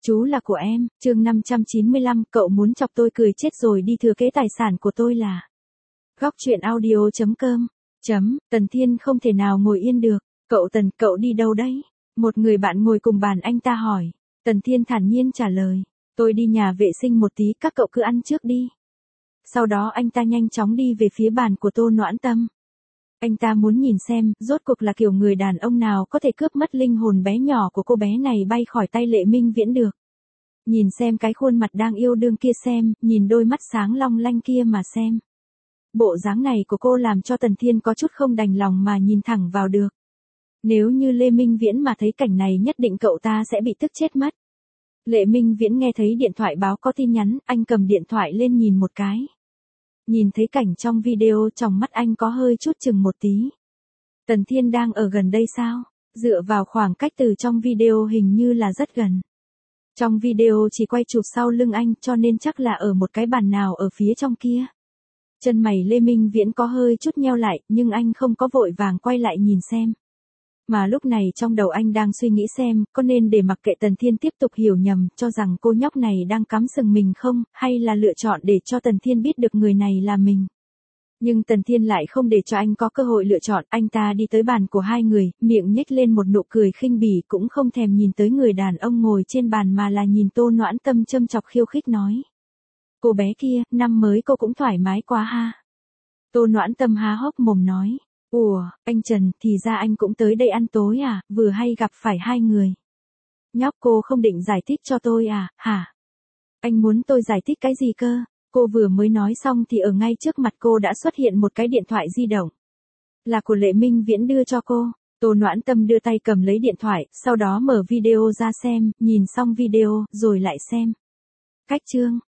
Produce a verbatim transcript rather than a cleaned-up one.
Chú là của em, chương năm trăm chín mươi lăm, cậu muốn chọc tôi cười chết rồi đi thừa kế tài sản của tôi là. Góc truyện audio chấm com, chấm, Tần Thiên không thể nào ngồi yên được, cậu Tần, cậu đi đâu đấy? Một người bạn ngồi cùng bàn anh ta hỏi, Tần Thiên thản nhiên trả lời, tôi đi nhà vệ sinh một tí, các cậu cứ ăn trước đi. Sau đó anh ta nhanh chóng đi về phía bàn của Tô Noãn Tâm. Anh ta muốn nhìn xem, rốt cuộc là kiểu người đàn ông nào có thể cướp mất linh hồn bé nhỏ của cô bé này bay khỏi tay Lệ Minh Viễn được. Nhìn xem cái khuôn mặt đang yêu đương kia xem, nhìn đôi mắt sáng long lanh kia mà xem. Bộ dáng này của cô làm cho Tần Thiên có chút không đành lòng mà nhìn thẳng vào được. Nếu như Lê Minh Viễn mà thấy cảnh này nhất định cậu ta sẽ bị tức chết mất. Lệ Minh Viễn nghe thấy điện thoại báo có tin nhắn, anh cầm điện thoại lên nhìn một cái. Nhìn thấy cảnh trong video trong mắt anh có hơi chút chừng một tí. Tần Thiên đang ở gần đây sao? Dựa vào khoảng cách từ trong video hình như là rất gần. Trong video chỉ quay chụp sau lưng anh cho nên chắc là ở một cái bàn nào ở phía trong kia. Chân mày Lê Minh Viễn có hơi chút nheo lại nhưng anh không có vội vàng quay lại nhìn xem. Mà lúc này trong đầu anh đang suy nghĩ xem có nên để mặc kệ Tần Thiên tiếp tục hiểu nhầm cho rằng cô nhóc này đang cắm sừng mình không, hay là lựa chọn để cho Tần Thiên biết được người này là mình. Nhưng Tần Thiên lại không để cho anh có cơ hội lựa chọn, anh ta đi tới bàn của hai người, miệng nhếch lên một nụ cười khinh bỉ cũng không thèm nhìn tới người đàn ông ngồi trên bàn mà là nhìn Tô Noãn Tâm châm chọc khiêu khích nói. Cô bé kia, năm mới cô cũng thoải mái quá ha. Tô Noãn Tâm há hốc mồm nói. Ủa, anh Trần, thì ra anh cũng tới đây ăn tối à, vừa hay gặp phải hai người. Nhóc cô không định giải thích cho tôi à, hả? Anh muốn tôi giải thích cái gì cơ? Cô vừa mới nói xong thì ở ngay trước mặt cô đã xuất hiện một cái điện thoại di động. Là của Lệ Minh Viễn đưa cho cô. Tô Noãn Tâm đưa tay cầm lấy điện thoại, sau đó mở video ra xem, nhìn xong video, rồi lại xem. Cách chương,